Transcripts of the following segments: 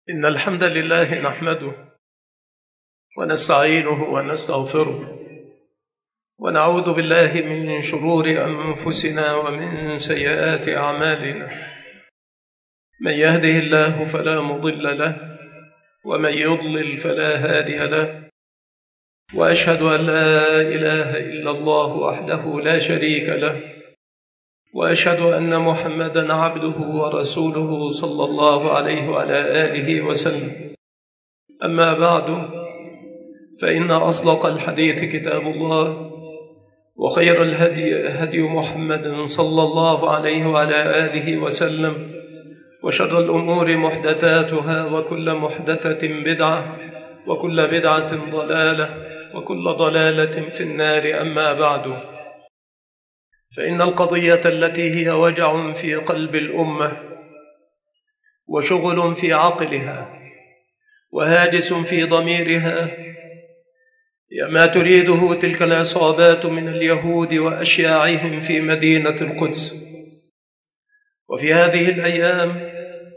إن الحمد لله نحمده ونستعينه ونستغفره ونعوذ بالله من شرور أنفسنا ومن سيئات أعمالنا. من يهده الله فلا مضل له ومن يضلل فلا هادي له، وأشهد أن لا إله إلا الله وحده لا شريك له، وأشهد أن محمدًا عبده ورسوله صلى الله عليه وعلى آله وسلم. أما بعد، فإن أصدق الحديث كتاب الله، وخير الهدي هدي محمد صلى الله عليه وعلى آله وسلم، وشر الأمور محدثاتها، وكل محدثة بدعة، وكل بدعة ضلالة، وكل ضلالة في النار. أما بعد، فإن القضية التي هي وجع في قلب الأمة وشغل في عقلها وهاجس في ضميرها هي ما تريده تلك العصابات من اليهود وأشياعهم في مدينة القدس. وفي هذه الأيام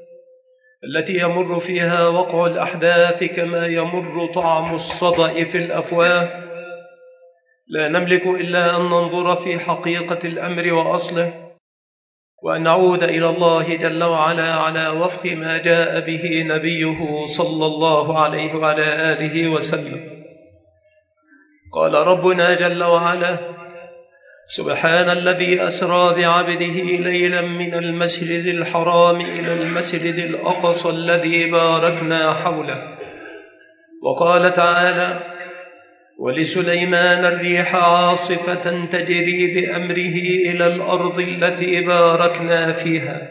التي يمر فيها وقع الأحداث كما يمر طعم الصدأ في الأفواه، لا نملك إلا أن ننظر في حقيقة الأمر وأصله، وأن نعود إلى الله جل وعلا على وفق ما جاء به نبيه صلى الله عليه وعلى آله وسلم. قال ربنا جل وعلا: سبحان الذي أسرى بعبده ليلا من المسجد الحرام إلى المسجد الأقصى الذي باركنا حوله. وقال تعالى: ولسليمان الريح عاصفة تجري بأمره إلى الأرض التي باركنا فيها.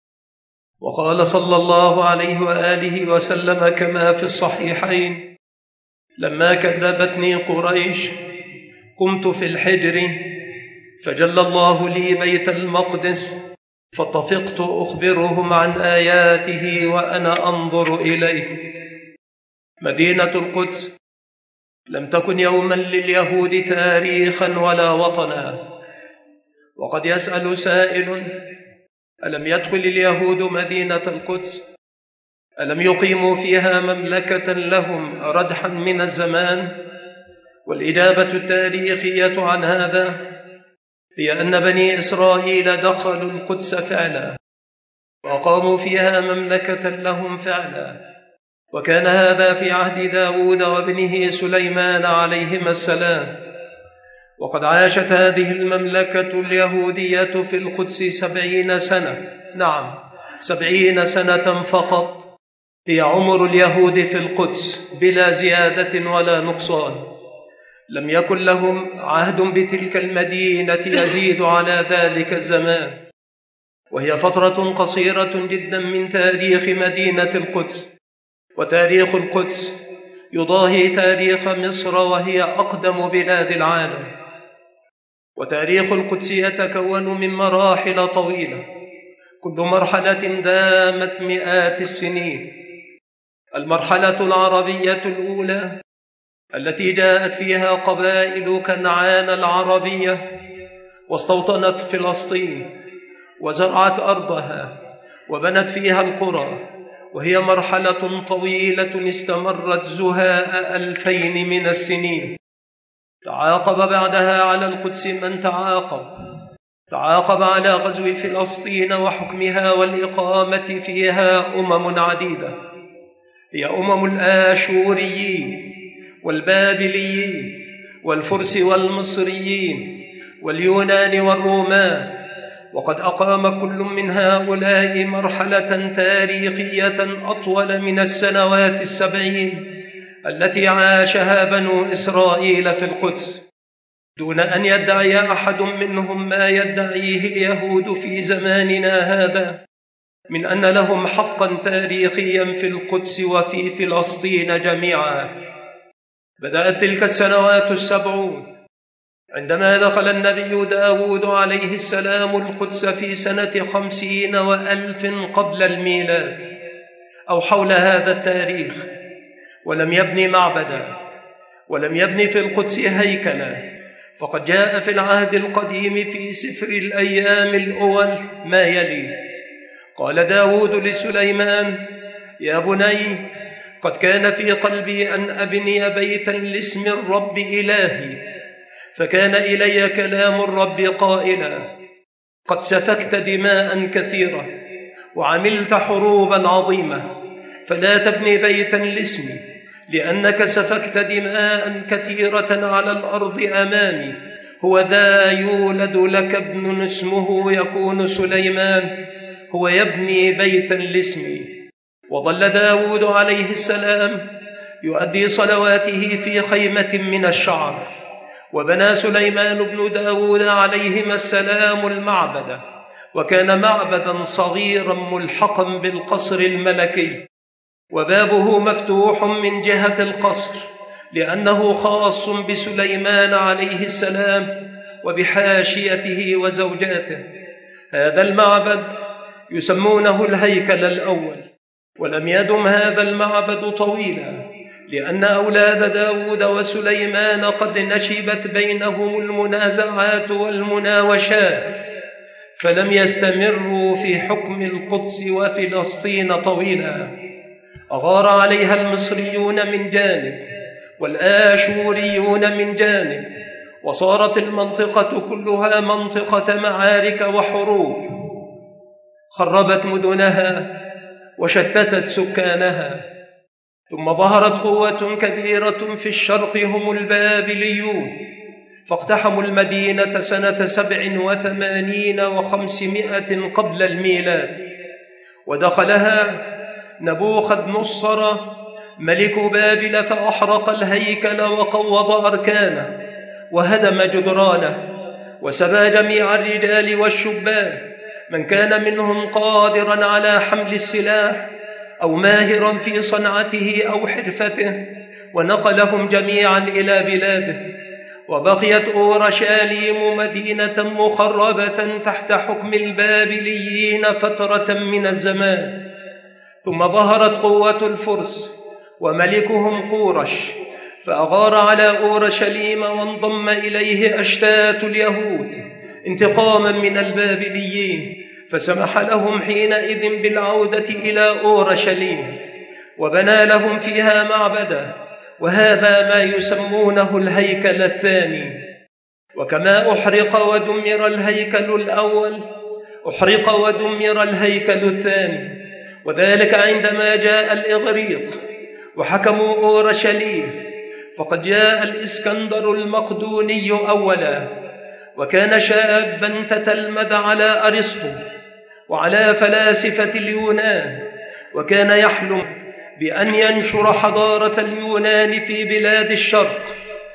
وقال صلى الله عليه وآله وسلم كما في الصحيحين: لما كذبتني قريش قمت في الحجر فجل الله لي بيت المقدس فطفقت أخبرهم عن آياته وأنا أنظر إليه. مدينة القدس لم تكن يوما لليهود تاريخا ولا وطنا. وقد يسأل سائل: ألم يدخل اليهود مدينة القدس؟ ألم يقيموا فيها مملكة لهم ردحا من الزمان؟ والإجابة التاريخية عن هذا هي أن بني إسرائيل دخلوا القدس فعلا وأقاموا فيها مملكة لهم فعلا، وكان هذا في عهد داود وابنه سليمان عليهما السلام. وقد عاشت هذه المملكة اليهودية في القدس 70 سنة، نعم 70 سنة فقط هي عمر اليهود في القدس بلا زيادة ولا نقصان. لم يكن لهم عهد بتلك المدينة يزيد على ذلك الزمان، وهي فترة قصيرة جدا من تاريخ مدينة القدس. وتاريخ القدس يضاهي تاريخ مصر، وهي أقدم بلاد العالم. وتاريخ القدس يتكون من مراحل طويلة، كل مرحلة دامت مئات السنين. المرحلة العربية الأولى التي جاءت فيها قبائل كنعان العربية واستوطنت فلسطين وزرعت أرضها وبنت فيها القرى، وهي مرحلة طويلة استمرت زهاء 2000 من السنين. تعاقب بعدها على القدس من تعاقب على غزو فلسطين وحكمها والإقامة فيها أمم عديدة، هي أمم الآشوريين والبابليين والفرس والمصريين واليونان والرومان. وقد أقام كل من هؤلاء مرحلة تاريخية أطول من السنوات 70 التي عاشها بنو إسرائيل في القدس، دون أن يدعي أحد منهم ما يدعيه اليهود في زماننا هذا من أن لهم حقا تاريخيا في القدس وفي فلسطين جميعا. بدأت تلك السنوات 70 عندما دخل النبي داود عليه السلام القدس في سنة 50 و1000 قبل الميلاد أو حول هذا التاريخ، ولم يبني معبدا ولم يبني في القدس هيكلا. فقد جاء في العهد القديم في سفر الأيام الأول ما يلي: قال داود لسليمان: يا بني، قد كان في قلبي أن أبني بيتا لاسم الرب إلهي، فكان إلي كلام الرب قائلا: قد سفكت دماء كثيرة وعملت حروبا عظيمة، فلا تبني بيتا لاسمي، لأنك سفكت دماء كثيرة على الأرض أمامي. هو ذا يولد لك ابن اسمه يكون سليمان، هو يبني بيتا لاسمي. وظل داود عليه السلام يؤدي صلواته في خيمة من الشعر. وبنى سليمان بن داود عليهما السلام المعبد، وكان معبدا صغيرا ملحقا بالقصر الملكي، وبابه مفتوح من جهة القصر، لأنه خاص بسليمان عليه السلام وبحاشيته وزوجاته. هذا المعبد يسمونه الهيكل الأول. ولم يدم هذا المعبد طويلا، لأن أولاد داود وسليمان قد نشبت بينهم المنازعات والمناوشات، فلم يستمروا في حكم القدس وفلسطين طويلا. أغار عليها المصريون من جانب والآشوريون من جانب، وصارت المنطقة كلها منطقة معارك وحروب. خربت مدنها وشتتت سكانها. ثم ظهرت قوة كبيرة في الشرق هم البابليون، فاقتحموا المدينة سنة 87 و500 قبل الميلاد، ودخلها نبوخذ نصر ملك بابل، فأحرق الهيكل وقوض أركانه وهدم جدرانه، وسبى جميع الرجال والشبان من كان منهم قادرا على حمل السلاح أو ماهرا في صنعته أو حرفته، ونقلهم جميعا إلى بلاده. وبقيت أورشليم مدينة مخربة تحت حكم البابليين فترة من الزمان. ثم ظهرت قوة الفرس وملكهم قورش، فأغار على أورشليم، وانضم إليه أشتات اليهود انتقاما من البابليين، فسمح لهم حينئذ بالعودة إلى أورشليم، وبنى لهم فيها معبدا، وهذا ما يسمونه الهيكل الثاني. وكما أحرق ودمر الهيكل الأول، أحرق ودمر الهيكل الثاني، وذلك عندما جاء الإغريق وحكموا أورشليم. فقد جاء الإسكندر المقدوني أولا، وكان شابا تتلمذ على أرسطو وعلى فلاسفة اليونان، وكان يحلم بأن ينشر حضارة اليونان في بلاد الشرق،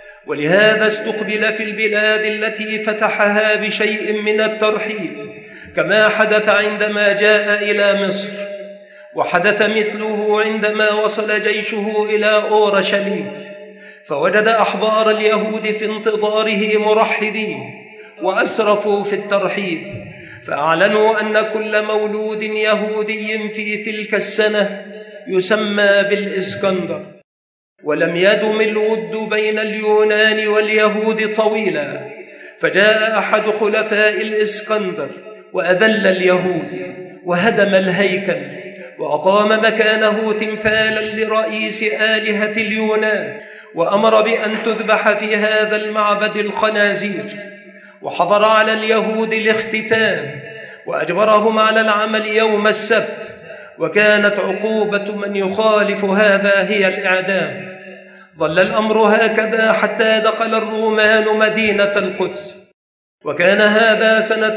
ولهذا استقبل في البلاد التي فتحها بشيء من الترحيب، كما حدث عندما جاء إلى مصر، وحدث مثله عندما وصل جيشه إلى أورشليم، فوجد أحبار اليهود في انتظاره مرحبين، وأسرفوا في الترحيب، فأعلنوا أن كل مولود يهودي في تلك السنة يسمى بالإسكندر. ولم يدم الود بين اليونان واليهود طويلا، فجاء أحد خلفاء الإسكندر وأذل اليهود وهدم الهيكل، وأقام مكانه تمثالا لرئيس آلهة اليونان، وأمر بأن تذبح في هذا المعبد الخنازير، وحضر على اليهود الاختتان، وأجبرهم على العمل يوم السبت، وكانت عقوبة من يخالف هذا هي الإعدام. ظل الأمر هكذا حتى دخل الرومان مدينة القدس، وكان هذا سنة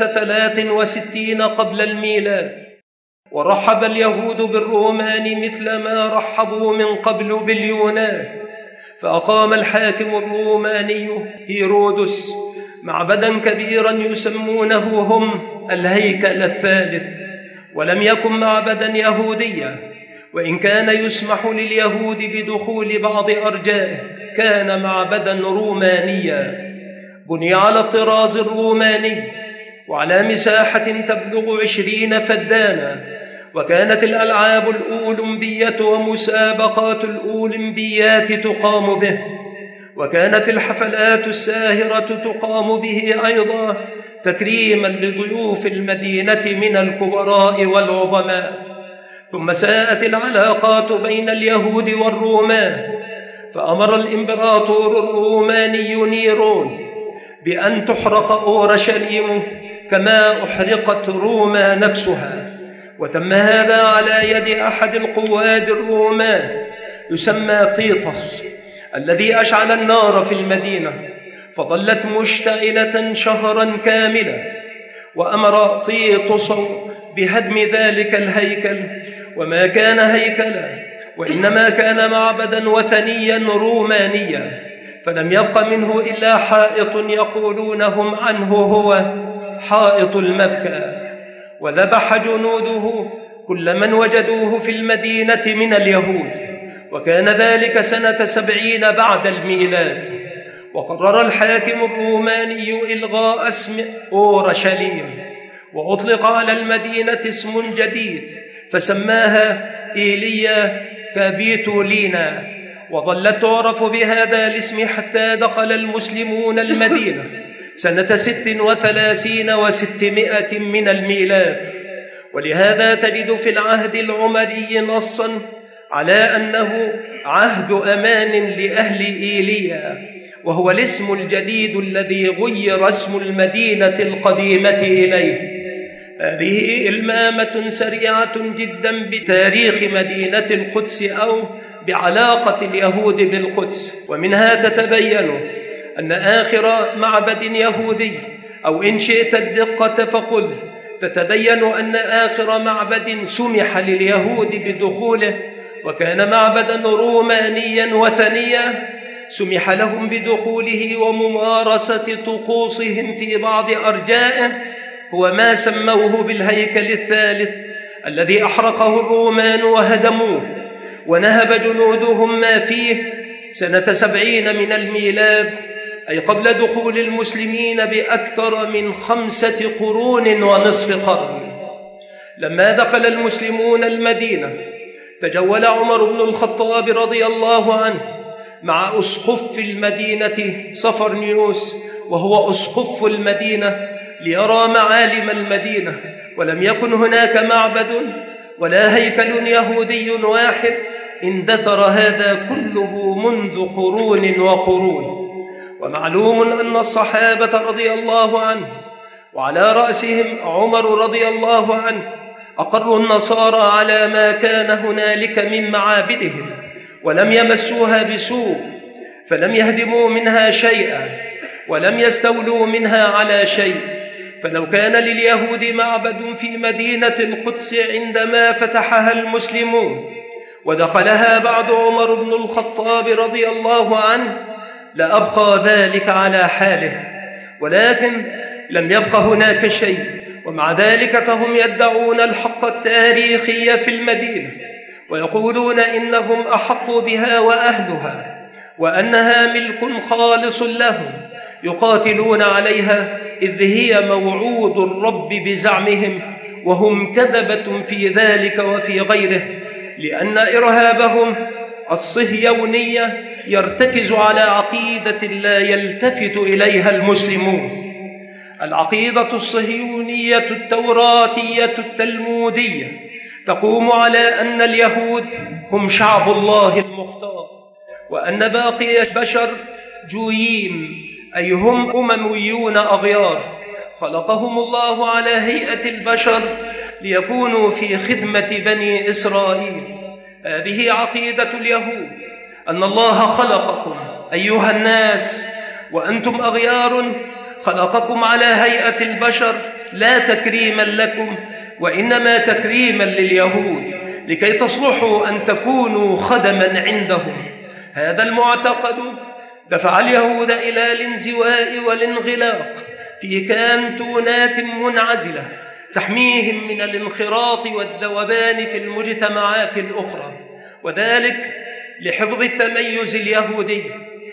63 قبل الميلاد. ورحب اليهود بالرومان مثل ما رحبوا من قبل باليونان، فأقام الحاكم الروماني هيرودس معبدا كبيرا يسمونه هم الهيكل الثالث، ولم يكن معبدا يهوديا، وإن كان يسمح لليهود بدخول بعض أرجائه، كان معبدا رومانيا بني على الطراز الروماني وعلى مساحة تبلغ 20 فدانا. وكانت الألعاب الأولمبية ومسابقات الأولمبيات تقام به، وكانت الحفلات الساهرة تقام به أيضا تكريما لضيوف المدينة من الكبراء والعظماء. ثم ساءت العلاقات بين اليهود والرومان، فأمر الإمبراطور الروماني نيرون بأن تحرق أورشليم كما أحرقت روما نفسها. وتم هذا على يد أحد القواد الرومان يسمى طيطس، الذي أشعل النار في المدينة فظلت مشتعلة شهرا كاملا. وأمر طيطس بهدم ذلك الهيكل، وما كان هيكلا وإنما كان معبدا وثنيا رومانيا، فلم يبق منه إلا حائط يقولون هم عنه هو حائط المبكى. وذبح جنوده كل من وجدوه في المدينة من اليهود، وكان ذلك سنة 70 بعد الميلاد. وقرر الحاكم الروماني إلغاء اسم أورشليم، وأطلق على المدينة اسم جديد فسماها إيليا كابيتولينا، وظلت تعرف بهذا الاسم حتى دخل المسلمون المدينة سنة 36 و600 من الميلاد. ولهذا تجد في العهد العمري نصا على أنه عهد أمان لأهل إيليا، وهو الاسم الجديد الذي غير اسم المدينة القديمة إليه. هذه إلمامة سريعة جدا بتاريخ مدينة القدس أو بعلاقة اليهود بالقدس، ومنها تتبين أن آخر معبد يهودي، أو إن شئت الدقة فقل تتبين أن آخر معبد سمح لليهود بدخوله وكان معبدا رومانيا وثنيا سمح لهم بدخوله وممارسة طقوسهم في بعض أرجائه، هو ما سموه بالهيكل الثالث الذي أحرقه الرومان وهدموه، ونهب جنودهم ما فيه سنة 70 من الميلاد، أي قبل دخول المسلمين بأكثر من 5 قرون ونصف قرن. لما دخل المسلمون المدينة تجول عمر بن الخطاب رضي الله عنه مع أسقف المدينة صفرنيوس، وهو أسقف المدينة، ليرى معالم المدينة، ولم يكن هناك معبد ولا هيكل يهودي واحد اندثر هذا كله منذ قرون وقرون. ومعلوم أن الصحابة رضي الله عنهم وعلى رأسهم عمر رضي الله عنه أقروا النصارى على ما كان هنالك من معابدهم، ولم يمسوها بسوء، فلم يهدموا منها شيئا ولم يستولوا منها على شيء. فلو كان لليهود معبد في مدينة القدس عندما فتحها المسلمون ودخلها بعد عمر بن الخطاب رضي الله عنه لأبقى ذلك على حاله، ولكن لم يبق هناك شيء. ومع ذلك فهم يدعون الحق التاريخي في المدينة، ويقولون إنهم أحق بها وأهلها، وأنها ملك خالص لهم، يقاتلون عليها إذ هي موعود الرب بزعمهم، وهم كذبة في ذلك وفي غيره، لأن إرهابهم الصهيونية يرتكز على عقيدة لا يلتفت إليها المسلمون. العقيدة الصهيونية التوراتية التلمودية تقوم على أن اليهود هم شعب الله المختار، وأن باقي البشر جويين، أي هم أمميون أغيار خلقهم الله على هيئة البشر ليكونوا في خدمة بني إسرائيل. هذه عقيدة اليهود، أن الله خلقكم أيها الناس وأنتم أغيار، خلقكم على هيئة البشر لا تكريما لكم وإنما تكريما لليهود لكي تصلحوا أن تكونوا خدما عندهم. هذا المعتقد دفع اليهود إلى الانزواء والانغلاق في كانتونات منعزلة تحميهم من الانخراط والذوبان في المجتمعات الأخرى، وذلك لحفظ التميز اليهودي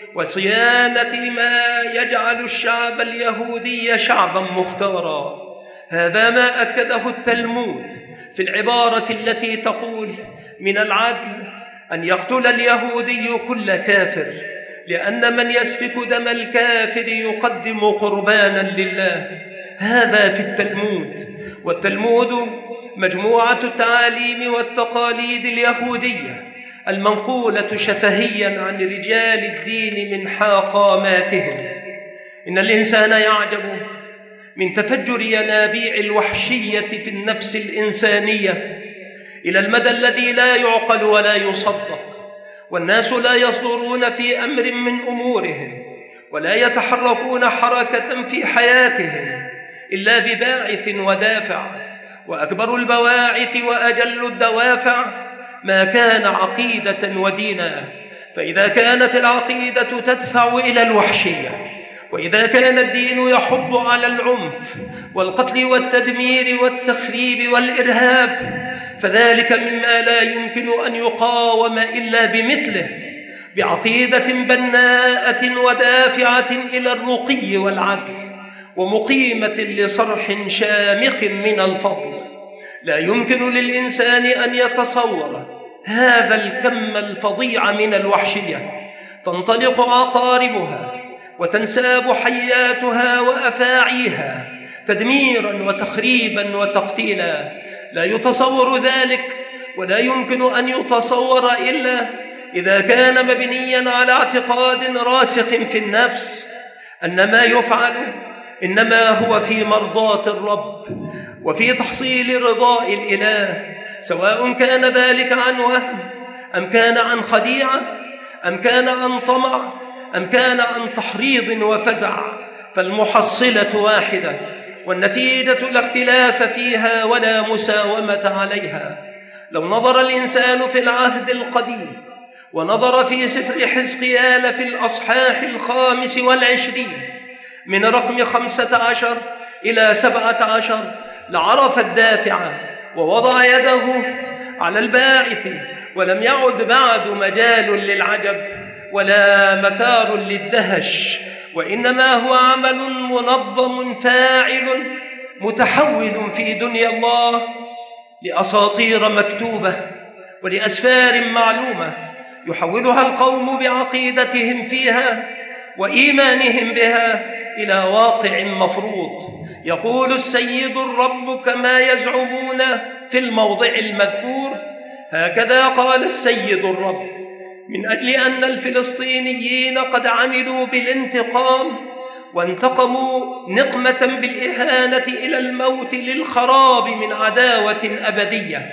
وصيانة ما يجعل الشعب اليهودي شعبا مختارا. هذا ما أكده التلمود في العبارة التي تقول: من العدل أن يقتل اليهودي كل كافر، لأن من يسفك دم الكافر يقدم قربانا لله. هذا في التلمود، والتلمود مجموعة التعاليم والتقاليد اليهودية المنقولة شفهيا عن رجال الدين من حاخاماتهم. إن الإنسان يعجب من تفجر ينابيع الوحشية في النفس الإنسانية إلى المدى الذي لا يعقل ولا يصدق، والناس لا يصدرون في أمر من أمورهم ولا يتحركون حركة في حياتهم إلا بباعث ودافع، وأكبر البواعث وأجل الدوافع ما كان عقيدة ودينا. فإذا كانت العقيدة تدفع إلى الوحشية، وإذا كان الدين يحض على العنف والقتل والتدمير والتخريب والإرهاب، فذلك مما لا يمكن أن يقاوم إلا بمثله، بعقيدة بناءة ودافعة إلى الرقي والعدل، ومقيمة لصرح شامخ من الفضل. لا يمكن للإنسان أن يتصور هذا الكم الفظيع من الوحشية تنطلق عقاربها وتنساب حياتها وأفاعيها تدميرا وتخريبا وتقتيلا. لا يتصور ذلك، ولا يمكن أن يتصور إلا إذا كان مبنيا على اعتقاد راسخ في النفس أن ما يفعل إنما هو في مرضاة الرب وفي تحصيل رضاء الإله، سواء كان ذلك عن وهم أم كان عن خديعة أم كان عن طمع أم كان عن تحريض وفزع، فالمحصلة واحدة، والنتيجة لا اختلاف فيها ولا مساومة عليها. لو نظر الإنسان في العهد القديم ونظر في سفر حزقيال في الأصحاح 25 من رقم 15 إلى 17 لعرف الدافع ووضع يده على الباعث، ولم يعد بعد مجال للعجب ولا متار للدهش، وإنما هو عمل منظم فاعل متحول في دنيا الله لأساطير مكتوبة ولأسفار معلومة يحولها القوم بعقيدتهم فيها وإيمانهم بها إلى واقع مفروض. يقول السيد الرب كما يزعمون في الموضع المذكور: هكذا قال السيد الرب، من أجل أن الفلسطينيين قد عملوا بالانتقام وانتقموا نقمة بالإهانة إلى الموت للخراب من عداوة أبدية.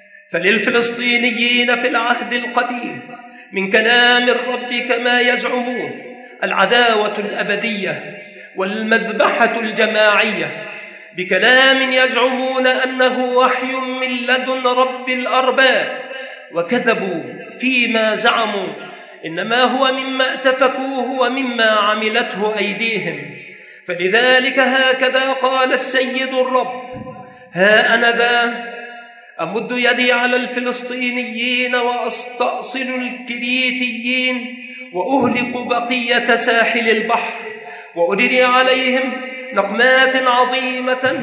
فللفلسطينيين في العهد القديم من كلام الرب كما يزعمون العداوة الأبدية والمذبحة الجماعية، بكلام يزعمون أنه وحي من لدن رب الأرباب، وكذبوا فيما زعموا، إنما هو مما اتفكوه ومما عملته أيديهم. فلذلك هكذا قال السيد الرب: ها أنا ذا أمد يدي على الفلسطينيين وأستأصل الكريتيين وأهلك بقية ساحل البحر، وأجري عليهم نقمات عظيمة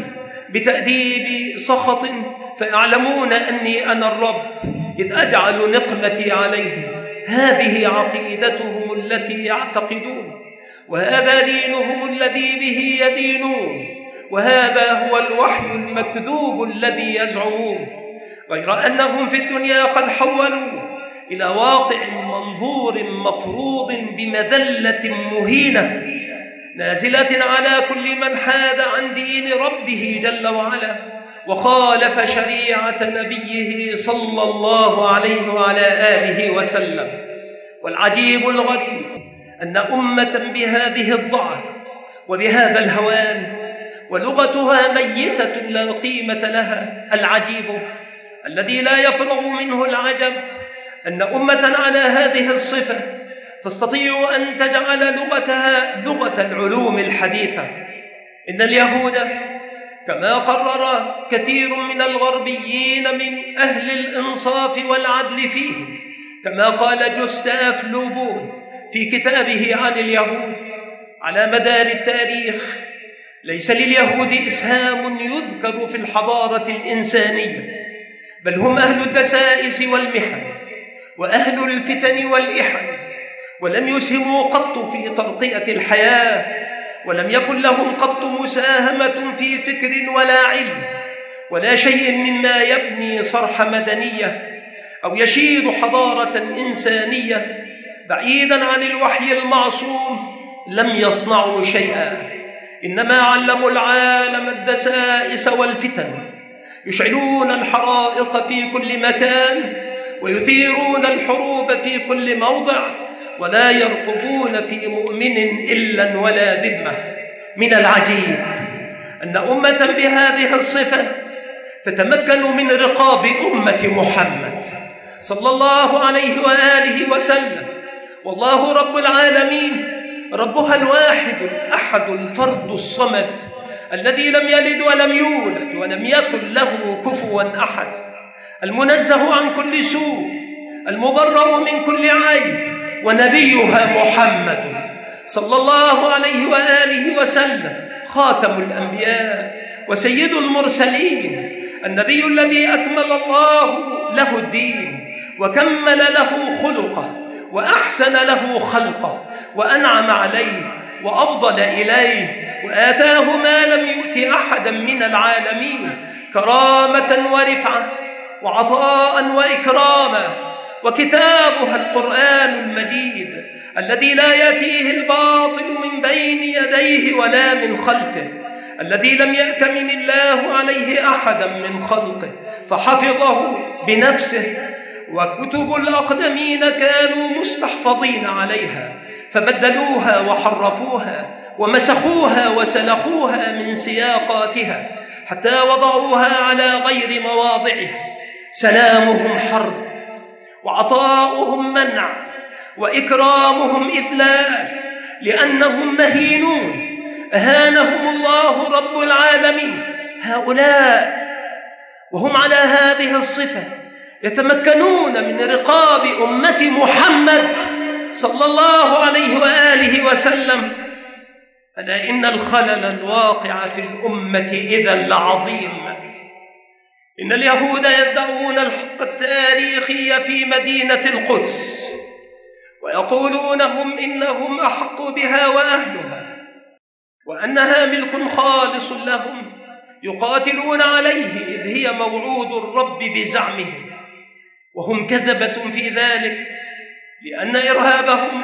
بتأديب سخط، فيعلمون أني أنا الرب إذ أجعل نقمتي عليهم. هذه عقيدتهم التي يعتقدون، وهذا دينهم الذي به يدينون، وهذا هو الوحي المكذوب الذي يزعمون، غير أنهم في الدنيا قد حولوا إلى واقع منظور مفروض بمذلة مهينة نازلة على كل من حاد عن دين ربه جل وعلا وخالف شريعة نبيه صلى الله عليه وعلى آله وسلم. والعجيب الغريب أن أمة بهذه الضعف وبهذا الهوان ولغتها ميتة لا قيمة لها، العجيب الذي لا يفرغ منه العجب أن أمة على هذه الصفة تستطيع أن تجعل لغتها لغة العلوم الحديثة. إن اليهود كما قرر كثير من الغربيين من أهل الإنصاف والعدل فيهم، كما قال جوستاف لوبون في كتابه عن اليهود: على مدار التاريخ ليس لليهود إسهام يذكر في الحضارة الإنسانية، بل هم أهل الدسائس والمحن وأهل الفتن والإحن، ولم يسهموا قط في ترقية الحياة ولم يكن لهم قط مساهمة في فكر ولا علم ولا شيء مما يبني صرح مدنية أو يشيد حضارة إنسانية. بعيداً عن الوحي المعصوم لم يصنعوا شيئا، إنما علموا العالم الدسائس والفتن، يشعلون الحرائق في كل مكان ويثيرون الحروب في كل موضع، ولا يرقبون في مؤمن إلا ولا ذمة. من العجيب أن أمة بهذه الصفة تتمكن من رقاب أمة محمد صلى الله عليه وآله وسلم، والله رب العالمين، ربها الواحد الأحد الفرد الصمد الذي لم يلد ولم يولد ولم يكن له كفوا أحد، المنزه عن كل سوء، المبرأ من كل عيب، ونبيها محمد صلى الله عليه وآله وسلم خاتم الأنبياء وسيد المرسلين، النبي الذي أكمل الله له الدين وكمل له خلقه وأحسن له خلقه وأنعم عليه وأفضل إليه وآتاه ما لم يؤت أحدا من العالمين كرامة ورفعة وعطاء وإكراما، وكتابها القرآن المجيد الذي لا يأتيه الباطل من بين يديه ولا من خلفه، الذي لم يأتمن الله عليه أحدا من خلقه فحفظه بنفسه، وكتب الأقدمين كانوا مستحفظين عليها فبدلوها وحرفوها ومسخوها وسلخوها من سياقاتها حتى وضعوها على غير مواضعها. سلامهم حرب وعطاؤهم منع وإكرامهم إذلال، لأنهم مهينون أهانهم الله رب العالمين. هؤلاء وهم على هذه الصفة يتمكنون من رقاب أمة محمد صلى الله عليه وآله وسلم. ألا إن الخلل الواقع في الأمة إذن لعظيم. إن اليهود يدعون الحق التاريخي في مدينة القدس ويقولون إنهم أحق بها وأهلها وأنها ملك خالص لهم، يقاتلون عليه إذ هي موعود الرب بزعمهم، وهم كذبة في ذلك، لأن إرهابهم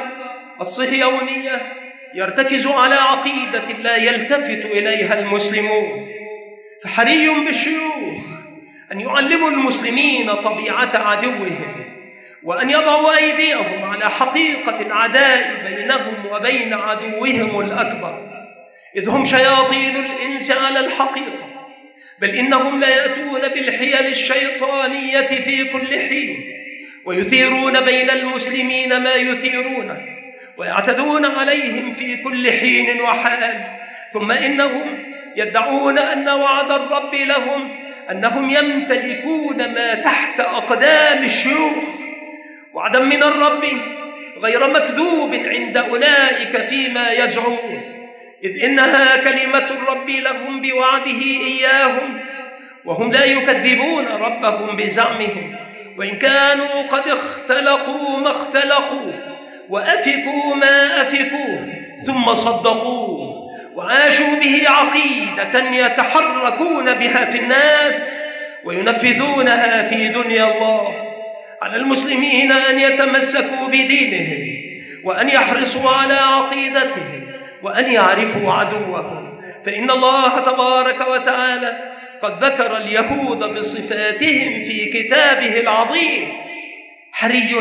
الصهيونية يرتكز على عقيدة لا يلتفت إليها المسلمون. فحري بالشيوخ أن يعلموا المسلمين طبيعة عدوهم، وأن يضعوا أيديهم على حقيقة العداء بينهم وبين عدوهم الأكبر، إذ هم شياطين الإنس على الحقيقة، بل إنهم لا يأتون بالحيل الشيطانية في كل حين، ويثيرون بين المسلمين ما يثيرونه، ويعتدون عليهم في كل حين وحال. ثم إنهم يدعون أن وعد الرب لهم أنهم يمتلكون ما تحت أقدام الشيوخ، وعدا من الرب غير مكذوب عند أولئك فيما يزعمون، إذ إنها كلمة الرب لهم بوعده إياهم، وهم لا يكذبون ربهم بزعمهم، وإن كانوا قد اختلقوا ما اختلقوا وأفكوا ما أفكوه ثم صدقوه وعاشوا به عقيدة يتحركون بها في الناس وينفذونها في دنيا الله. على المسلمين أن يتمسكوا بدينهم، وأن يحرصوا على عقيدتهم، وأن يعرفوا عدوهم، فإن الله تبارك وتعالى قد ذكر اليهود بصفاتهم في كتابه العظيم. حري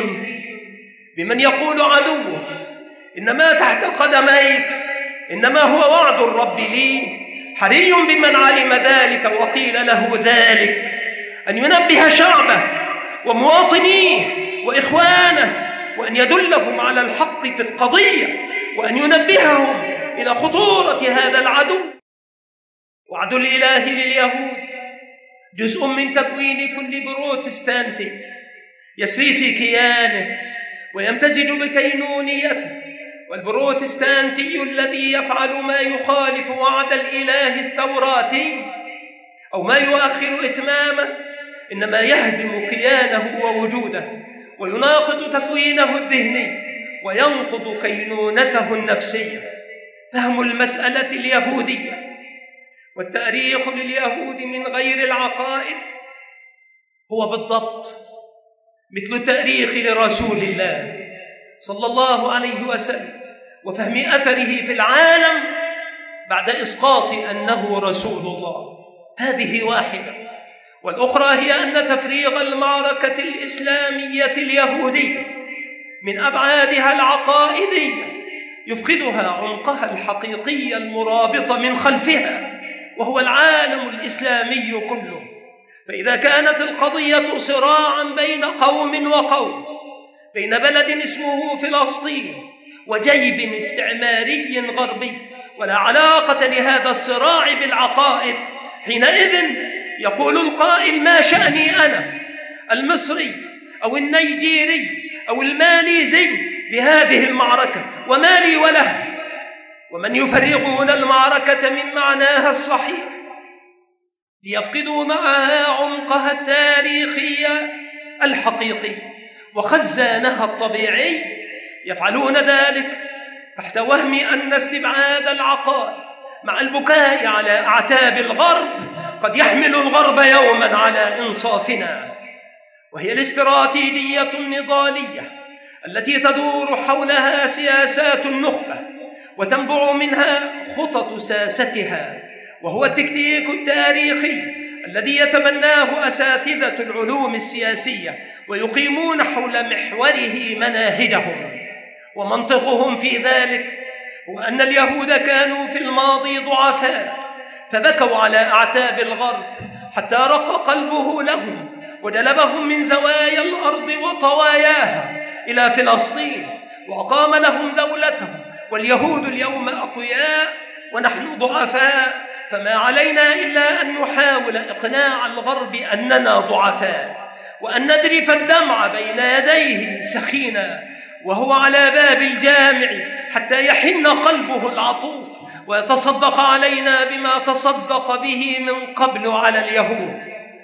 بمن يقول عدوه إنما تحت قدميك إنما هو وعد الرب لي، حري بمن علم ذلك وقيل له ذلك أن ينبه شعبه ومواطنيه وإخوانه، وأن يدلهم على الحق في القضية، وأن ينبههم إلى خطورة هذا العدو. وعد الإله لليهود جزء من تكوين كل بروتستانتي يسري في كيانه ويمتزج بكينونيته، والبروتستانتي الذي يفعل ما يخالف وعد الإله التوراتي أو ما يؤخر إتمامه إنما يهدم كيانه ووجوده، ويناقض تكوينه الذهني، وينقض كينونته النفسية. فهم المسألة اليهودية والتاريخ لليهود من غير العقائد هو بالضبط مثل تاريخ لرسول الله صلى الله عليه وسلم وفهم أثره في العالم بعد إسقاط أنه رسول الله. هذه واحدة، والأخرى هي أن تفريغ المعركة الإسلامية اليهودية من أبعادها العقائدية يفقدها عمقها الحقيقي المرابط من خلفها، وهو العالم الإسلامي كله. فإذا كانت القضية صراعا بين قوم وقوم، بين بلد اسمه فلسطين وجيب استعماري غربي، ولا علاقة لهذا الصراع بالعقائد، حينئذ يقول القائل: ما شأني أنا المصري أو النيجيري أو الماليزي بهذه المعركة، وما لي وله؟ ومن يفرغون المعركة من معناها الصحيح ليفقدوا معها عمقها التاريخي الحقيقي وخزانها الطبيعي، يفعلون ذلك تحت وهم أن استبعاد العقائد مع البكاء على أعتاب الغرب قد يحمل الغرب يوما على إنصافنا. وهي الاستراتيجية النضالية التي تدور حولها سياسات النخبة وتنبع منها خطط ساستها، وهو التكتيك التاريخي الذي يتبناه أساتذة العلوم السياسية ويقيمون حول محوره مناهجهم. ومنطقهم في ذلك هو أن اليهود كانوا في الماضي ضعفاء، فبكوا على أعتاب الغرب حتى رق قلبه لهم وجلبهم من زوايا الأرض وطواياها إلى فلسطين وأقام لهم دولتهم. واليهود اليوم أقوياء ونحن ضعفاء، فما علينا إلا أن نحاول إقناع الغرب أننا ضعفاء، وأن نذرف الدمع بين يديه سخينا وهو على باب الجامع حتى يحن قلبه العطوف ويتصدق علينا بما تصدق به من قبل على اليهود.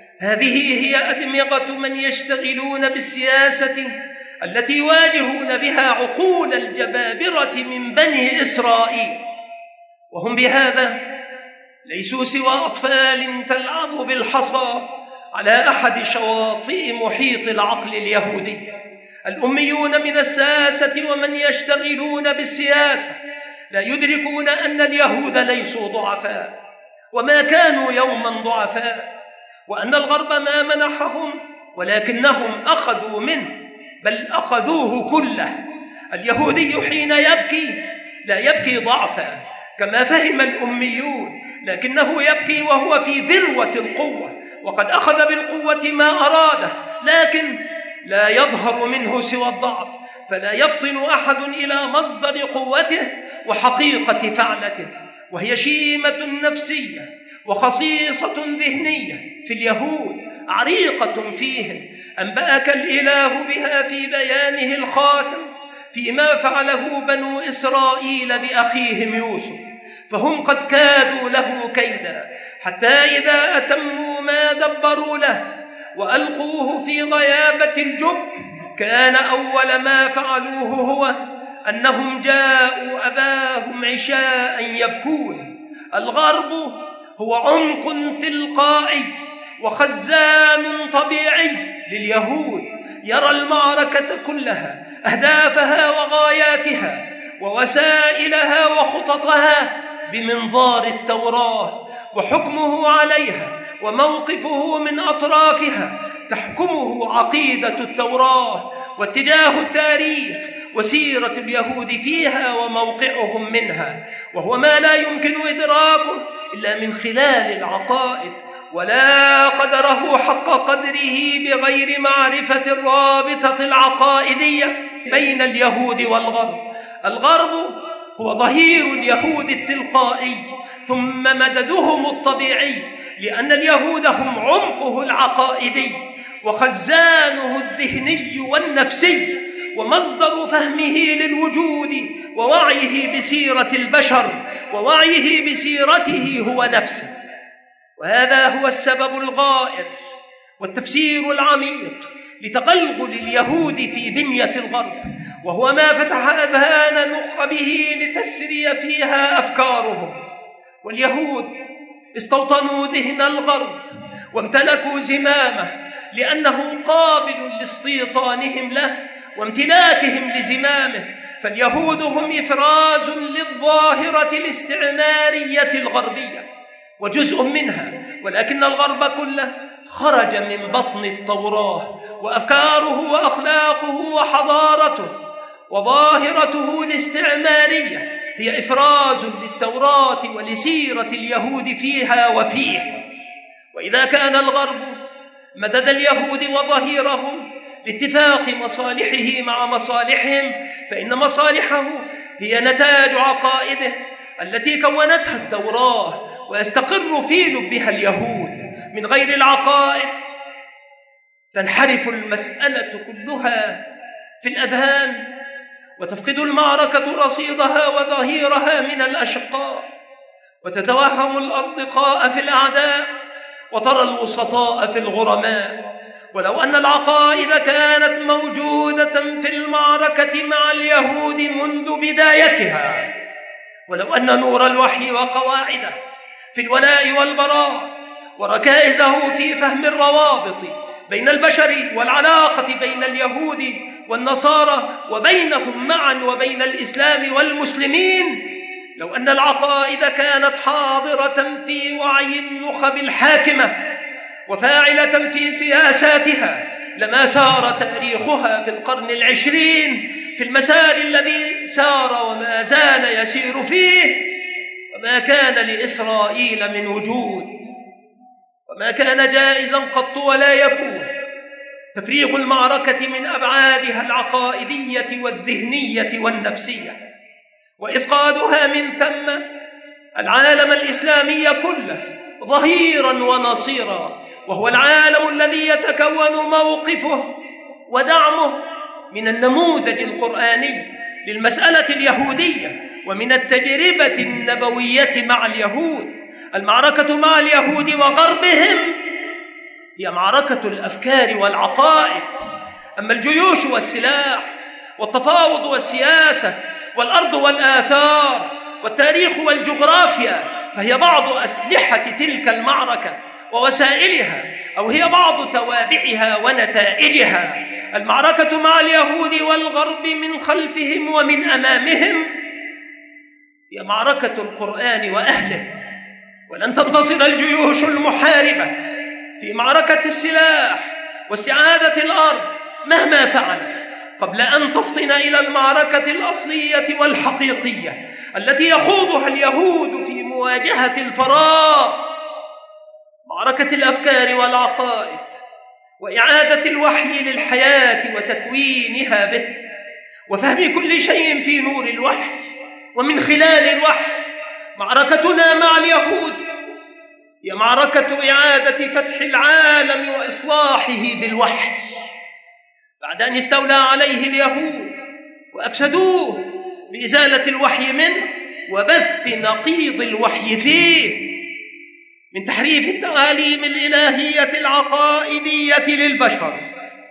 هذه هي أدمغة من يشتغلون بالسياسة التي يواجهون بها عقول الجبابرة من بني إسرائيل، وهم بهذا ليسوا سوى أطفال تلعب بالحصى على أحد شواطئ محيط العقل اليهودي. الأميون من الساسة ومن يشتغلون بالسياسة لا يدركون أن اليهود ليسوا ضعفاء وما كانوا يوما ضعفاء، وأن الغرب ما منحهم ولكنهم أخذوا منه، بل أخذوه كله. اليهودي حين يبكي لا يبكي ضعفا كما فهم الأميون، لكنه يبكي وهو في ذروة القوة وقد أخذ بالقوة ما أراده، لكن لا يظهر منه سوى الضعف، فلا يفطن أحد إلى مصدر قوته وحقيقة فعلته. وهي شيمة نفسية وخصيصة ذهنية في اليهود عريقة فيهم، أنبأك الإله بها في بيانه الخاتم فيما فعله بنو إسرائيل بأخيهم يوسف، فهم قد كادوا له كيدا حتى إذا أتموا ما دبروا له وألقوه في غيابة الجب كان أول ما فعلوه هو أنهم جاءوا أباهم عشاء يبكون. الغرب هو عمق تلقائي وخزان طبيعي لليهود، يرى المعركة كلها، أهدافها وغاياتها ووسائلها وخططها بمنظار التوراة، وحكمه عليها وموقفه من أطرافها تحكمه عقيدة التوراة واتجاه التاريخ وسيرة اليهود فيها وموقعهم منها، وهو ما لا يمكن إدراكه إلا من خلال العقائد، ولا قدره حق قدره بغير معرفة الرابطة العقائدية بين اليهود والغرب. الغرب هو ظهير اليهود التلقائي ثم مددهم الطبيعي، لأن اليهود هم عمقه العقائدي وخزانه الذهني والنفسي ومصدر فهمه للوجود ووعيه بسيرة البشر ووعيه بسيرته هو نفسه. وهذا هو السبب الغائر والتفسير العميق لتغلغل اليهود في بنية الغرب وهو ما فتح أذهان نخبه لتسري فيها أفكارهم. واليهود استوطنوا ذهن الغرب وامتلكوا زمامه لأنه قابل لاستيطانهم له وامتلاكهم لزمامه. فاليهود هم إفراز للظاهرة الاستعمارية الغربية وجزء منها، ولكن الغرب كله خرج من بطن التوراة، وأفكاره وأخلاقه وحضارته وظاهرته الاستعمارية هي إفراز للتوراة ولسيرة اليهود فيها وفيه. وإذا كان الغرب مدد اليهود وظهيرهم لاتفاق مصالحه مع مصالحهم، فإن مصالحه هي نتاج عقائده التي كونتها التوراة ويستقر في لبها اليهود. من غير العقائد تنحرف المسألة كلها في الأذهان، وتفقد المعركة رصيدها وظهيرها من الأشقاء، وتتوهم الأصدقاء في الأعداء، وترى الوسطاء في الغرماء. ولو أن العقائد كانت موجودة في المعركة مع اليهود منذ بدايتها، ولو أن نور الوحي وقواعده في الولاء والبراء وركائزه في فهم الروابط بين البشر والعلاقة بين اليهود والنصارى وبينهم معا وبين الإسلام والمسلمين، لو أن العقائد كانت حاضرة في وعي النخب الحاكمة وفاعلة في سياساتها، لما سار تاريخها في القرن العشرين في المسار الذي سار وما زال يسير فيه. وما كان لإسرائيل من وجود، وما كان جائزا قط ولا يكون تفريغ المعركة من أبعادها العقائدية والذهنية والنفسية، وإفقادها من ثم العالم الإسلامي كله ظهيرا ونصيرا، وهو العالم الذي يتكون موقفه ودعمه من النموذج القرآني للمسألة اليهودية ومن التجربة النبوية مع اليهود. المعركة مع اليهود وغربهم هي معركة الأفكار والعقائد، أما الجيوش والسلاح والتفاوض والسياسة والأرض والآثار والتاريخ والجغرافيا فهي بعض أسلحة تلك المعركة ووسائلها، أو هي بعض توابعها ونتائجها. المعركة مع اليهود والغرب من خلفهم ومن أمامهم هي معركة القرآن وأهله، ولن تنتصر الجيوش المحاربة في معركة السلاح واستعادة الأرض مهما فعلت قبل أن تفطن إلى المعركة الأصلية والحقيقية التي يخوضها اليهود في مواجهة الفراغ، معركة الأفكار والعقائد وإعادة الوحي للحياة وتكوينها به وفهم كل شيء في نور الوحي ومن خلال الوحي. معركتنا مع اليهود هي معركة إعادة فتح العالم وإصلاحه بالوحي بعد أن استولى عليه اليهود وأفسدوه بإزالة الوحي منه وبث نقيض الوحي فيه، من تحريف التعاليم الإلهية العقائدية للبشر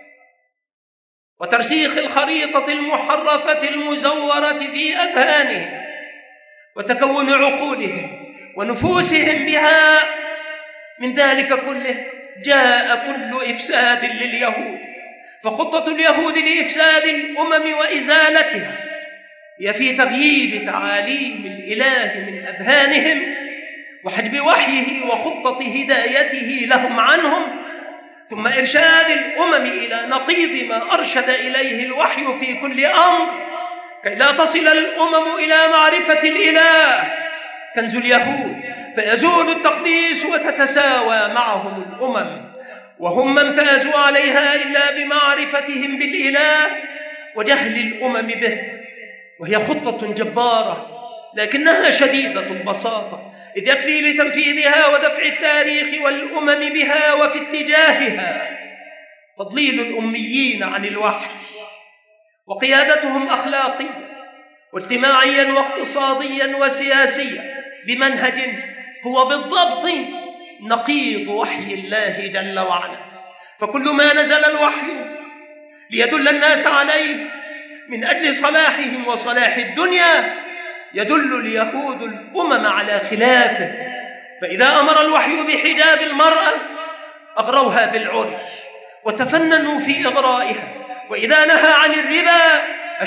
وترسيخ الخريطة المحرفة المزورة في أذهانهم وتكون عقولهم ونفوسهم بها. من ذلك كله جاء كل إفساد لليهود، فخطة اليهود لإفساد الأمم وإزالتها هي في تغييب تعاليم الإله من أذهانهم وحجب وحيه وخطة هدايته لهم عنهم، ثم إرشاد الأمم إلى نقيض ما أرشد إليه الوحي في كل أمر كي لا تصل الأمم إلى معرفة الإله كنز اليهود فيزول التقديس وتتساوى معهم الأمم، وهم ما امتازوا عليها إلا بمعرفتهم بالإله وجهل الأمم به. وهي خطة جبارة لكنها شديدة البساطة، إذ يكفي لتنفيذها ودفع التاريخ والأمم بها وفي اتجاهها تضليل الأميين عن الوحي وقيادتهم أخلاقيا واجتماعيا واقتصاديا وسياسيا بمنهج هو بالضبط نقيض وحي الله جل وعلا. فكل ما نزل الوحي ليدل الناس عليه من أجل صلاحهم وصلاح الدنيا يدل اليهود الأمم على خلافه. فإذا أمر الوحي بحجاب المرأة أغروها بالعري وتفننوا في إغرائها، وإذا نهى عن الربا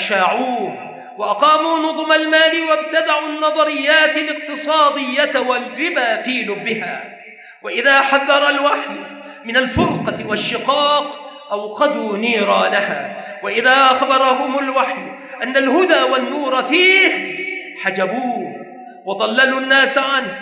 أشاعوه وأقاموا نظم المال وابتدعوا النظريات الاقتصادية والربا في لبها. وإذا حذر الوحي من الفرقة والشقاق أوقدوا نيرانها، وإذا أخبرهم الوحي أن الهدى والنور فيه حجبوه وضللوا الناس عنه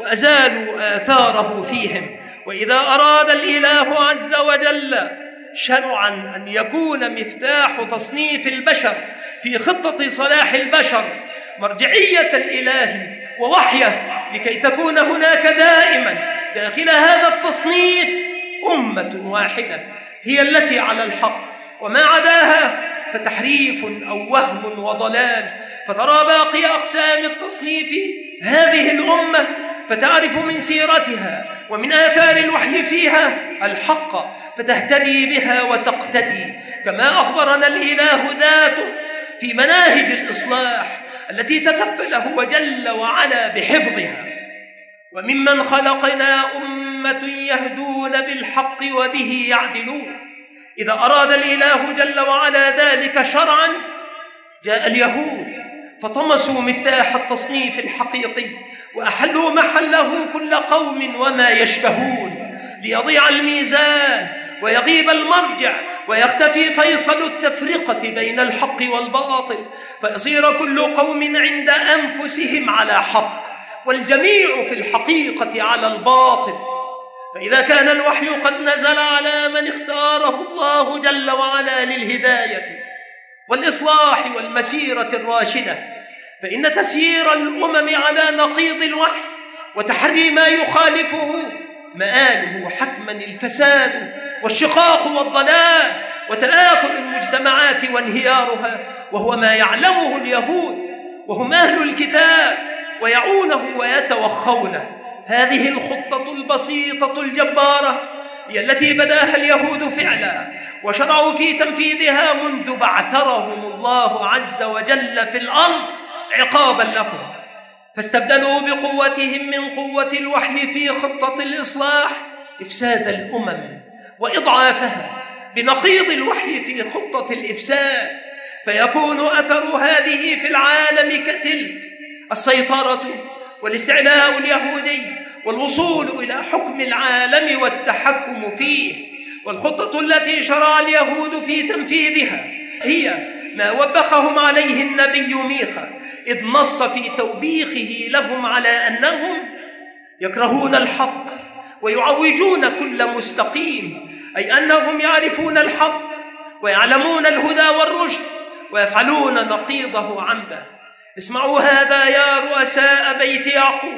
وأزالوا آثاره فيهم. وإذا أراد الإله عز وجل شرعا أن يكون مفتاح تصنيف البشر في خطة صلاح البشر مرجعية الإله ووحيه، لكي تكون هناك دائما داخل هذا التصنيف أمة واحدة هي التي على الحق، وما عداها فتحريف أو وهم وضلال. فترى باقي أقسام التصنيف هذه الأمة فتعرف من سيرتها ومن آثار الوحي فيها الحق فتهتدي بها وتقتدي، كما أخبرنا الإله ذاته في مناهج الإصلاح التي تكفله وجل وعلا بحفظها. وممن خلقنا أمة يهدون بالحق وبه يعدلون. إذا أراد الإله جل وعلا ذلك شرعا جاء اليهود فطمسوا مفتاح التصنيف الحقيقي وأحلوا محله كل قوم وما يشتهون، ليضيع الميزان ويغيب المرجع ويختفي فيصل التفرقة بين الحق والباطل، فيصير كل قوم عند أنفسهم على حق والجميع في الحقيقة على الباطل. فإذا كان الوحي قد نزل على من اختاره الله جل وعلا للهداية والإصلاح والمسيرة الراشدة، فإن تسيير الأمم على نقيض الوحي وتحري ما يخالفه مآله حتما الفساد والشقاق والضلال وتآكل المجتمعات وانهيارها، وهو ما يعلمه اليهود وهم أهل الكتاب ويعونه ويتوخونه. هذه الخطة البسيطة الجبارة هي التي بداها اليهود فعلا وشرعوا في تنفيذها منذ بعثرهم الله عز وجل في الأرض عقابا لهم، فاستبدلوا بقوتهم من قوة الوحي في خطة الإصلاح إفساد الأمم وإضعافها بنقيض الوحي في خطة الإفساد، فيكون أثر هذه في العالم كتلك: السيطرة والاستعلاء اليهودي والوصول إلى حكم العالم والتحكم فيه. والخطة التي شرع اليهود في تنفيذها هي ما وبخهم عليه النبي ميخا، إذ نص في توبيخه لهم على أنهم يكرهون الحق ويعوجون كل مستقيم، أي أنهم يعرفون الحق ويعلمون الهدى والرشد ويفعلون نقيضه عمدا. اسمعوا هذا يا رؤساء بيت يعقوب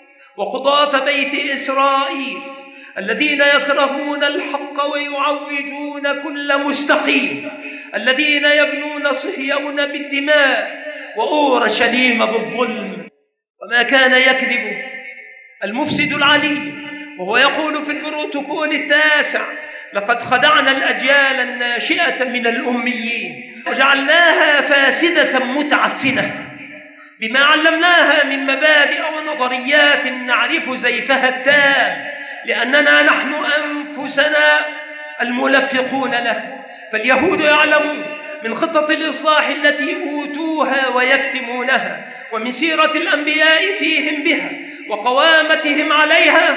وقضاة بيت إسرائيل الذين يكرهون الحق ويعوجون كل مستقيم، الذين يبنون صهيون بالدماء وأورشليم بالظلم. وما كان يكذب المفسد العليم وهو يقول في البروتوكول 9: لقد خدعنا الأجيال الناشئة من الأميين وجعلناها فاسدة متعفنة بما علمناها من مبادئ ونظريات نعرف زيفها التام، لأننا نحن أنفسنا الملفقون له. فاليهود يعلمون من خطة الإصلاح التي أوتوها ويكتمونها، ومن سيرة الأنبياء فيهم بها وقوامتهم عليها،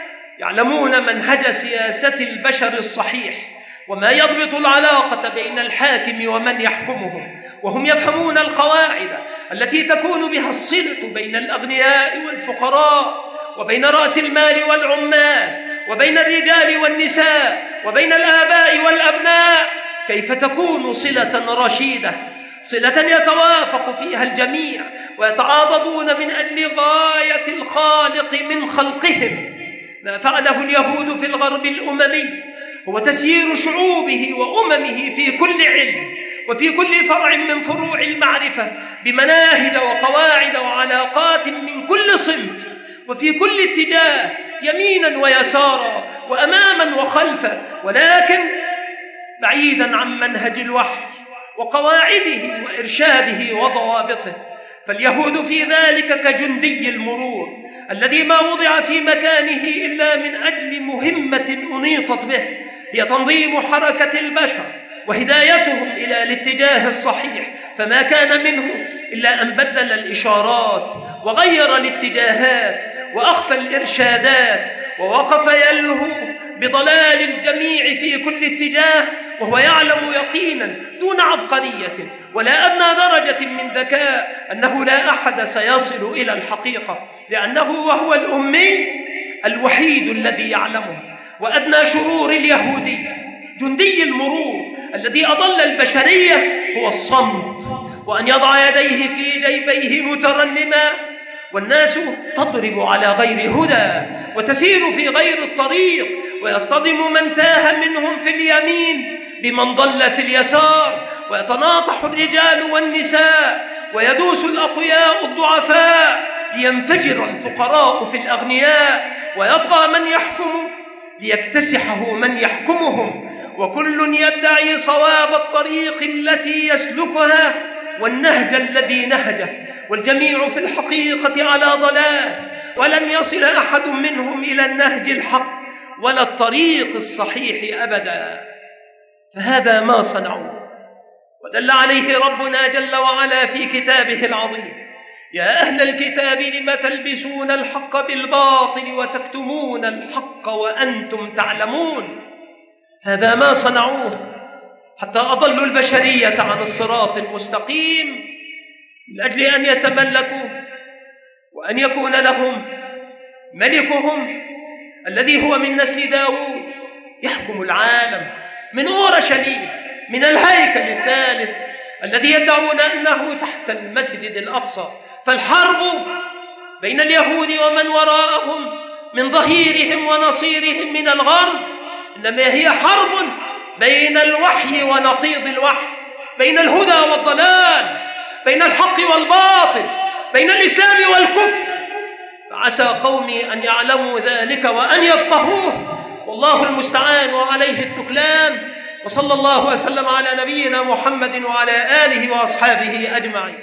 يعلمون منهج سياسة البشر الصحيح وما يضبط العلاقة بين الحاكم ومن يحكمهم، وهم يفهمون القواعد التي تكون بها الصلة بين الأغنياء والفقراء، وبين رأس المال والعمال، وبين الرجال والنساء، وبين الآباء والأبناء، كيف تكون صلة رشيدة، صلة يتوافق فيها الجميع ويتعاضدون من أجل غاية الخالق من خلقهم. ما فعله اليهود في الغرب الأممي هو تسيير شعوبه وأممه في كل علم وفي كل فرع من فروع المعرفة بمناهج وقواعد وعلاقات من كل صنف وفي كل اتجاه، يمينا ويسارا وأماما وخلفا، ولكن بعيدا عن منهج الوحي وقواعده وإرشاده وضوابطه. فاليهود في ذلك كجندي المرور الذي ما وضع في مكانه إلا من أجل مهمة أنيطت به، هي تنظيم حركة البشر وهدايتهم إلى الاتجاه الصحيح، فما كان منه إلا أن بدل الإشارات وغير الاتجاهات وأخفى الإرشادات ووقف يلهو بضلال الجميع في كل اتجاه، وهو يعلم يقينا دون عبقرية ولا أدنى درجة من ذكاء أنه لا أحد سيصل إلى الحقيقة، لأنه وهو الأمي الوحيد الذي يعلمه. وأدنى شرور اليهودي جندي المرور الذي أضل البشرية هو الصمت، وأن يضع يديه في جيبيه مترنما، والناس تضرب على غير هدى وتسير في غير الطريق، ويصطدم من تاه منهم في اليمين بمن ضل في اليسار، ويتناطح الرجال والنساء ويدوس الأقوياء الضعفاء لينفجر الفقراء في الأغنياء، ويطغى من يحكم ليكتسحه من يحكمهم، وكل يدعي صواب الطريق التي يسلكها والنهج الذي نهجه، والجميع في الحقيقة على ضلال، ولن يصل أحد منهم إلى النهج الحق ولا الطريق الصحيح أبدا. فهذا ما صنعوا، ودل عليه ربنا جل وعلا في كتابه العظيم: يا أهل الكتاب لم تلبسون الحق بالباطل وتكتمون الحق وأنتم تعلمون. هذا ما صنعوه حتى أضلوا البشرية عن الصراط المستقيم من أجل أن يتملكوا وأن يكون لهم ملكهم الذي هو من نسل داود يحكم العالم من أورشليم، من الهيكل الثالث الذي يدعون أنه تحت المسجد الأقصى. فالحرب بين اليهود ومن وراءهم من ظهيرهم ونصيرهم من الغرب إنما هي حرب بين الوحي ونقيض الوحي، بين الهدى والضلال، بين الحق والباطل، بين الإسلام والكفر. فعسى قومي أن يعلموا ذلك وأن يفقهوه، والله المستعان وعليه التكلان. وصلى الله وسلم على نبينا محمد وعلى آله وأصحابه أجمعين.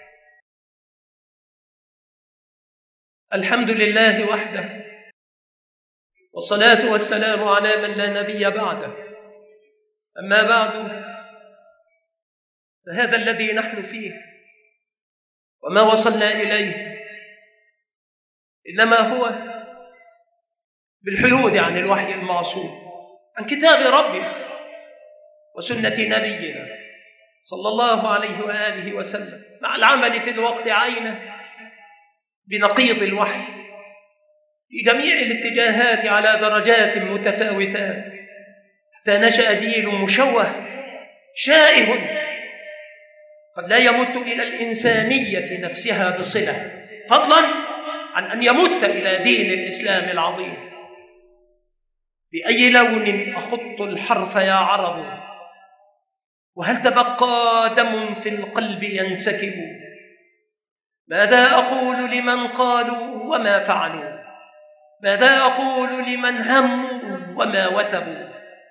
الحمد لله وحده، والصلاة والسلام على من لا نبي بعده. أما بعد، فهذا الذي نحن فيه وما وصلنا إليه إنما هو بالحيود عن الوحي المعصوم، عن كتاب ربنا وسنة نبينا صلى الله عليه وآله وسلم، مع العمل في الوقت عينه بنقيض الوحي في جميع الاتجاهات على درجات متفاوتات، حتى نشأ جيل مشوه شائه قد لا يمت إلى الإنسانية نفسها بصلة، فضلا عن أن يمت إلى دين الإسلام العظيم. بأي لون أخط الحرف يا عرب، وهل تبقى دم في القلب ينسكب؟ ماذا أقول لمن قالوا وما فعلوا؟ ماذا أقول لمن هموا وما وثبوا؟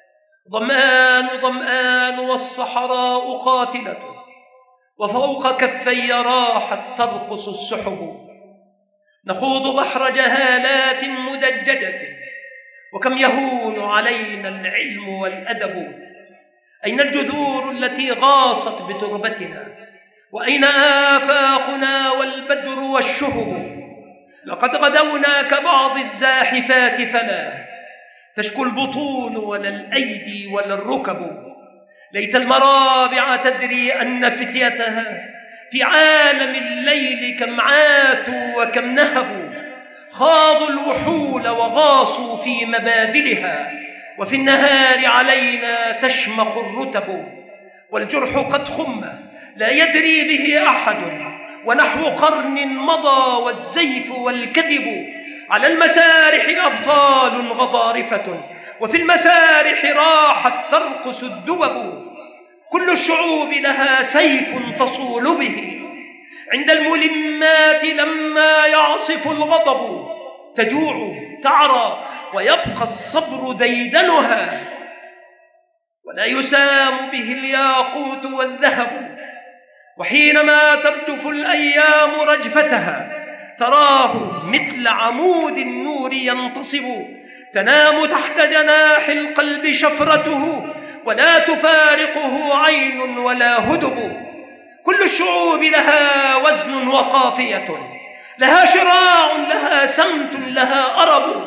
ظمآن ظمآن والصحراء قاتلة، وفوق كفي راحت ترقص السحب. نخوض بحر جهالات مدججة، وكم يهون علينا العلم والأدب. أين الجذور التي غاصت بتربتنا؟ وأين آفاقنا والبدر والشهب؟ لقد غدونا كبعض الزاحفات، فلا تشكو البطون ولا الأيدي ولا الركب. ليت المرابع تدري أن فتيتها في عالم الليل كم عاثوا وكم نهبوا. خاضوا الوحول وغاصوا في مبادلها، وفي النهار علينا تشمخ الرتب. والجرح قد خم لا يدري به أحد، ونحو قرن مضى والزيف والكذب. على المسارح أبطال غضارفة، وفي المسارح راحت ترقص الدبب. كل الشعوب لها سيف تصول به، عند الملمات لما يعصف الغضب. تجوع تعرى ويبقى الصبر ديدنها، ولا يسام به الياقوت والذهب. وحينما ترجف الأيام رجفتها تراه مثل عمود النور ينتصب، تنام تحت جناح القلب شفرته، ولا تفارقه عين ولا هدب. كل الشعوب لها وزن وقافية، لها شراع، لها سمت، لها أرب.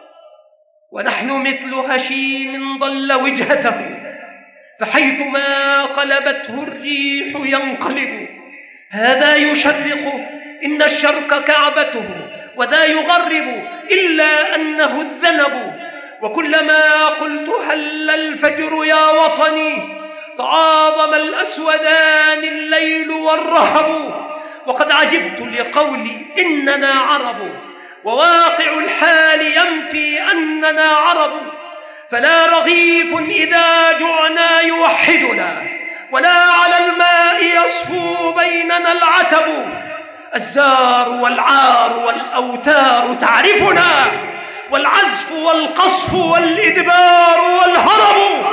ونحن مثل هشيم ضل وجهته، فحيثما قلبته الريح ينقلب. هذا يشرق إن الشرق كعبته، وذا يغرب إلا أنه الذنب. وكلما قلت هل الفجر يا وطني تعاظم الأسودان الليل والرهب. وقد عجبت لقولي إننا عرب، وواقع الحال ينفي أننا عرب. فلا رغيف إذا جعنا يوحدنا، ولا على الماء يصفو بيننا العتب. الزار والعار والأوتار تعرفنا، والعزف والقصف والإدبار والهرب.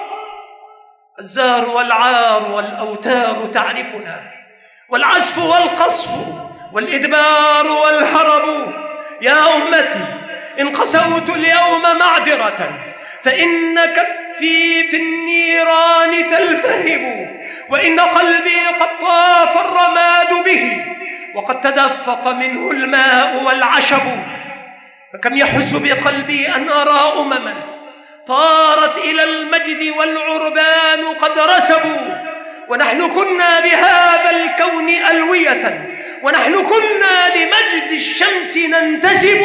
الزار والعار والأوتار تعرفنا، والعزف والقصف والإدبار والهرب. يا أمتي إن قسوت اليوم معذرة، فإن كفي في النيران تلتهب، وإن قلبي قد طاف الرماد به، وقد تدفق منه الماء والعشب. فكم يحز بقلبي أن أرى أمما طارت إلى المجد والعربان قد رسبوا، ونحن كنا بهذا الكون ألوية، ونحن كنا لمجد الشمس ننتسب.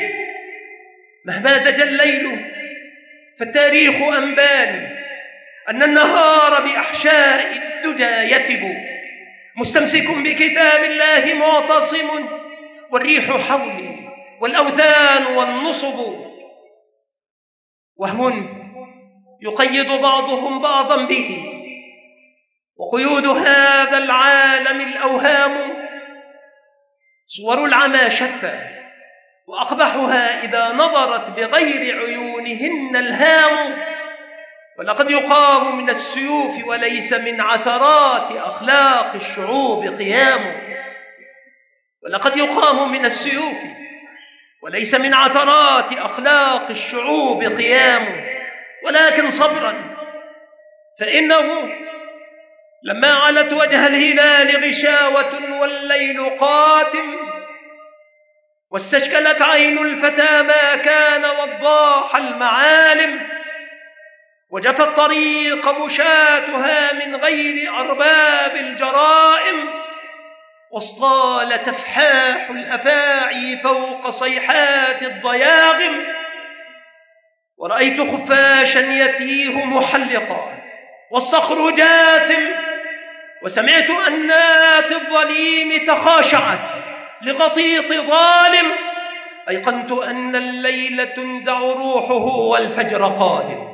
مهما دجى الليل فالتاريخ أنباني أن النهار بأحشاء الدجى يتب. مستمسك بكتاب الله معتصم، والريح حولي والأوثان والنصب. وهم يقيد بعضهم بعضا به، وقيود هذا العالم الأوهام. صور العمى شتى، وأقبحها إذا نظرت بغير عيونهن الهام. ولقد يقام من السيوف وليس من عثرات أخلاق الشعوب قيام. ولقد يقام من السيوف وليس من عثرات أخلاق الشعوب قيام. ولكن صبرا، فإنه لما علت وجه الهلال غشاوة والليل قاتم، واستشكلت عين الفتى ما كان وضاح المعالم، وجف الطريق مشاتها من غير أرباب الجرائم، واصطال تفحاح الأفاعي فوق صيحات الضياغم. ورأيت خفاشا يتيه محلقا والصخر جاثم، وسمعت أنات الظليم تخاشعت لغطيط ظالم. أيقنت أن الليل تنزع روحه والفجر قادم.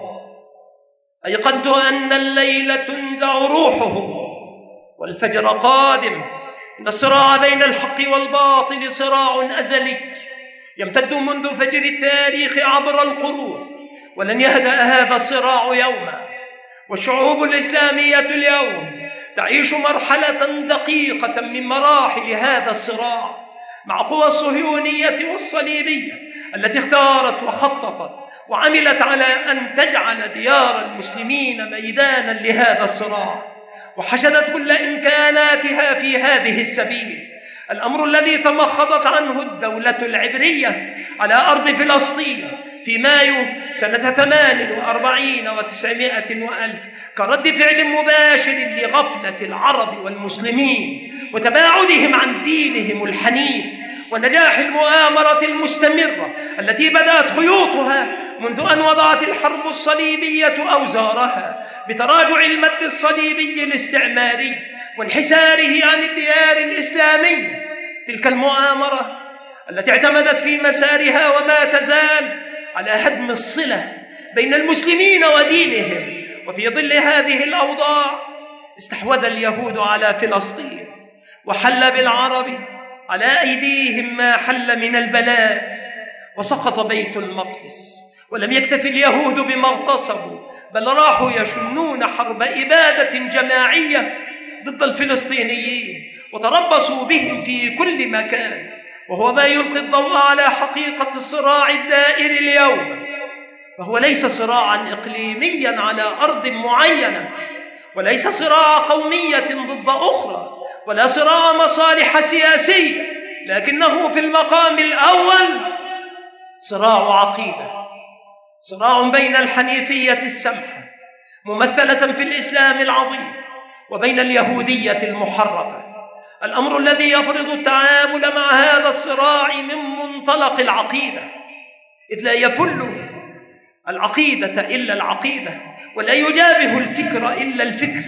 أيقنت أن الليل تنزع روحه والفجر قادم. إن الصراع بين الحق والباطل صراع أزلي يمتد منذ فجر التاريخ عبر القرون، ولن يهدأ هذا الصراع يوما. والشعوب الإسلامية اليوم تعيش مرحلة دقيقة من مراحل هذا الصراع مع قوى الصهيونية والصليبية التي اختارت وخططت وعملت على أن تجعل ديار المسلمين ميدانا لهذا الصراع، وحشدت كل إمكاناتها في هذه السبيل. الأمر الذي تمخضت عنه الدولة العبرية على أرض فلسطين في مايو سنة 48 و900 وألف كرد فعل مباشر لغفلة العرب والمسلمين وتباعدهم عن دينهم الحنيف، ونجاح المؤامرة المستمرة التي بدأت خيوطها منذ أن وضعت الحرب الصليبية أوزارها بتراجع المد الصليبي الاستعماري وانحساره عن الديار الإسلامية. تلك المؤامرة التي اعتمدت في مسارها وما تزال على هدم الصلة بين المسلمين ودينهم. وفي ظل هذه الأوضاع استحوذ اليهود على فلسطين، وحل بالعرب على أيديهم ما حل من البلاء، وسقط بيت المقدس. ولم يكتف اليهود بما اغتصبوا، بل راحوا يشنون حرب إبادة جماعية ضد الفلسطينيين وتربصوا بهم في كل مكان، وهو ما يلقي الضوء على حقيقة الصراع الدائر اليوم. فهو ليس صراعا إقليميا على أرض معينة، وليس صراع قومية ضد أخرى، ولا صراع مصالح سياسية، لكنه في المقام الأول صراع عقيدة، صراع بين الحنيفية السمحة ممثلة في الإسلام العظيم وبين اليهودية المحرفة. الأمر الذي يفرض التعامل مع هذا الصراع من منطلق العقيدة، إذ لا يفل العقيدة إلا العقيدة، ولا يجابه الفكر إلا الفكر،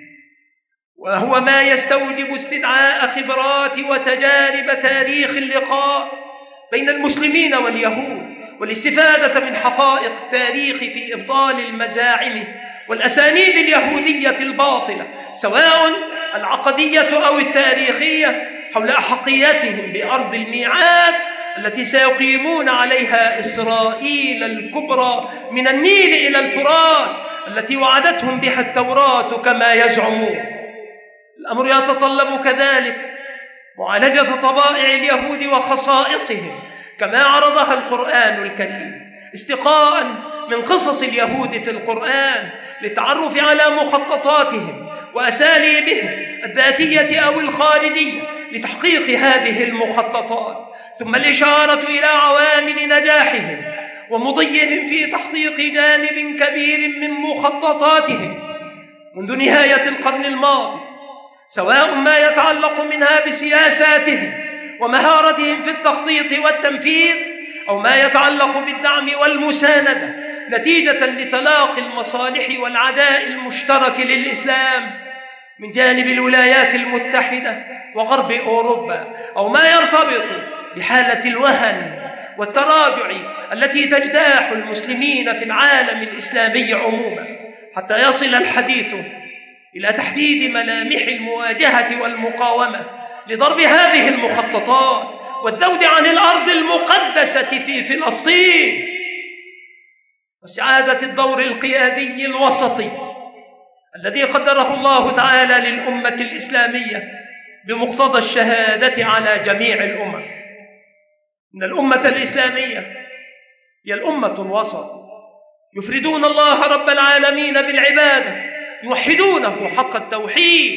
وهو ما يستوجب استدعاء خبرات وتجارب تاريخ اللقاء بين المسلمين واليهود، والاستفادة من حقائق التاريخ في إبطال المزاعم والأسانيد اليهودية الباطلة، سواء العقدية أو التاريخية، حول أحقيتهم بأرض الميعاد التي سيقيمون عليها إسرائيل الكبرى من النيل إلى الفرات، التي وعدتهم بها التوراة كما يزعمون. الأمر يتطلب كذلك معالجة طبائع اليهود وخصائصهم كما عرضها القرآن الكريم، استقاء من قصص اليهود في القرآن للتعرف على مخططاتهم وأساليبهم الذاتية أو الخارجية لتحقيق هذه المخططات، ثم الإشارة إلى عوامل نجاحهم ومضيهم في تحقيق جانب كبير من مخططاتهم منذ نهاية القرن الماضي، سواء ما يتعلق منها بسياساتهم ومهارتهم في التخطيط والتنفيذ، أو ما يتعلق بالدعم والمساندة نتيجة لتلاقي المصالح والعداء المشترك للإسلام من جانب الولايات المتحدة وغرب أوروبا، أو ما يرتبط بحالة الوهن والتراجع التي تجتاح المسلمين في العالم الإسلامي عموما، حتى يصل الحديث إلى تحديد ملامح المواجهة والمقاومة لضرب هذه المخططات والذود عن الأرض المقدسة في فلسطين، واستعادة الدور القيادي الوسطي الذي قدره الله تعالى للأمة الإسلامية بمقتضى الشهادة على جميع الأمم. إن الأمة الإسلامية هي الأمة الوسط، يفردون الله رب العالمين بالعبادة، يوحدونه حق التوحيد،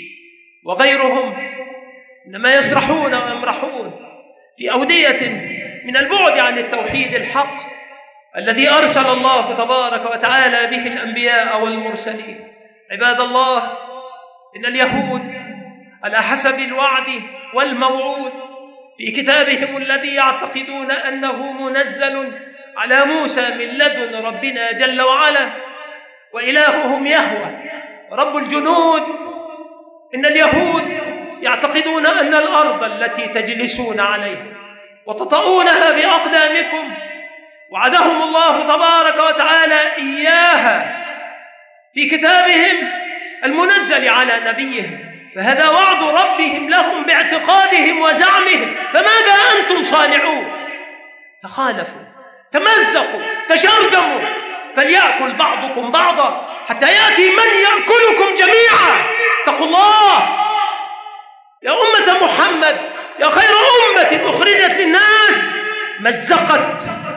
وغيرهم إنما يسرحون ويمرحون في أودية من البعد عن التوحيد الحق الذي أرسل الله تبارك وتعالى به الأنبياء والمرسلين. عباد الله، إن اليهود على حسب الوعد والموعود في كتابهم الذي يعتقدون أنه منزل على موسى من لدن ربنا جل وعلا، وإلههم يهوه رب الجنود، إن اليهود يعتقدون أن الأرض التي تجلسون عليها وتطؤونها بأقدامكم وعدهم الله تبارك وتعالى إياها في كتابهم المنزل على نبيهم، فهذا وعد ربهم لهم باعتقادهم وزعمهم، فماذا أنتم صانعون؟ تخالفوا، تمزقوا، تشرذموا، فليأكل بعضكم بعضا حتى يأتي من يأكلكم جميعا. اتقوا الله يا أمة محمد، يا خير أمة أخرجت للناس. مزقت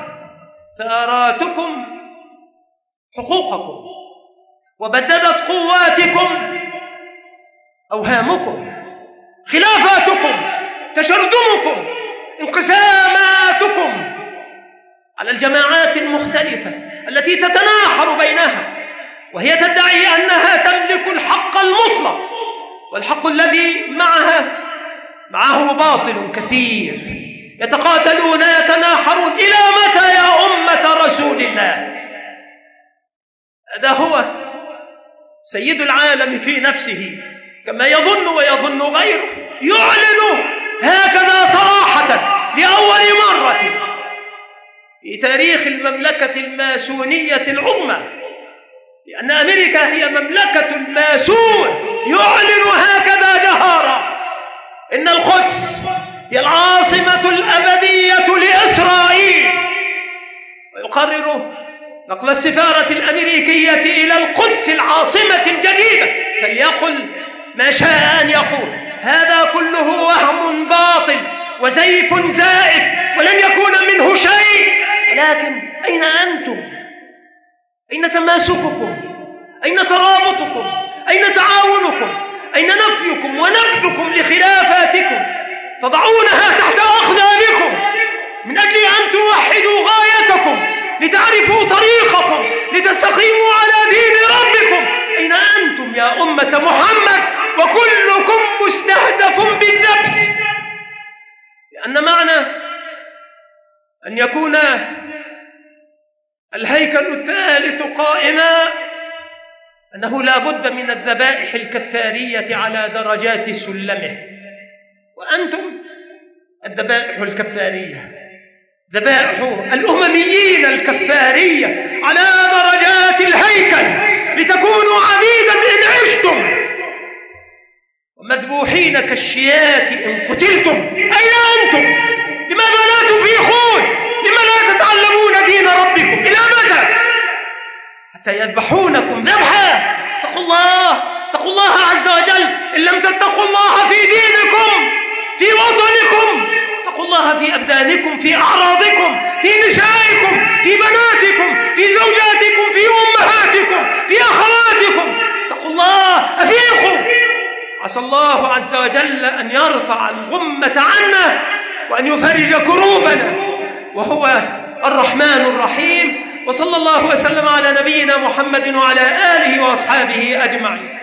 ثاراتكم حقوقكم، وبددت قواتكم أوهامكم، خلافاتكم، تشرذمكم، انقساماتكم على الجماعات المختلفة التي تتناحر بينها، وهي تدعي أنها تملك الحق المطلق، والحق الذي معه باطل كثير، يتقاتلون يتناحرون. إلى متى يا أمة رسول الله؟ هذا هو سيد العالم في نفسه كما يظن ويظن غيره، يعلن هكذا صراحة لأول مرة في تاريخ المملكة الماسونية العظمى، لأن أمريكا هي مملكة الماسون، يعلن هكذا جهارا إن القدس هي العاصمة الأبدية لإسرائيل، ويقرر نقل السفارة الأمريكية إلى القدس العاصمة الجديدة، فليقل ما شاء أن يقول. هذا كله وهم باطل وزيف زائف ولن يكون منه شيء. ولكن أين أنتم؟ أين تماسككم؟ أين ترابطكم؟ أين تعاونكم؟ أين نفيكم ونبذكم لخلافاتكم؟ تضعونها تحت أقدامكم من أجل أن توحدوا غايتكم، لتعرفوا طريقكم، لتستقيموا على دين ربكم. أين أنتم يا أمة محمد؟ وكلكم مستهدف بالذبح، لأن معنى أن يكون الهيكل الثالث قائما أنه لا بد من الذبائح الكفارية على درجات سلمه. وأنتم الذبائح الكفارية، ذبائح الأمميين الكفارية على درجات الهيكل، لتكونوا عبيدا إن عشتم ومذبوحين كالشياة إن قتلتم. أين أنتم؟ لماذا لا تفيقون؟ لما لا تتعلمون دين ربكم؟ إلى متى؟ حتى يذبحونكم ذبحا. اتقوا الله، اتقوا الله عز وجل. إن لم تتقوا الله في دينكم، في وطنكم، اتقوا الله في أبدانكم، في أعراضكم، في نسائكم، في بناتكم، في زوجاتكم، في أمهاتكم، في أخواتكم. اتقوا الله، أفيقوا. عسى الله عز وجل أن يرفع الغمة عنا وأن يفرج كروبنا، وهو الرحمن الرحيم. وصلى الله وسلم على نبينا محمد وعلى آله وأصحابه أجمعين.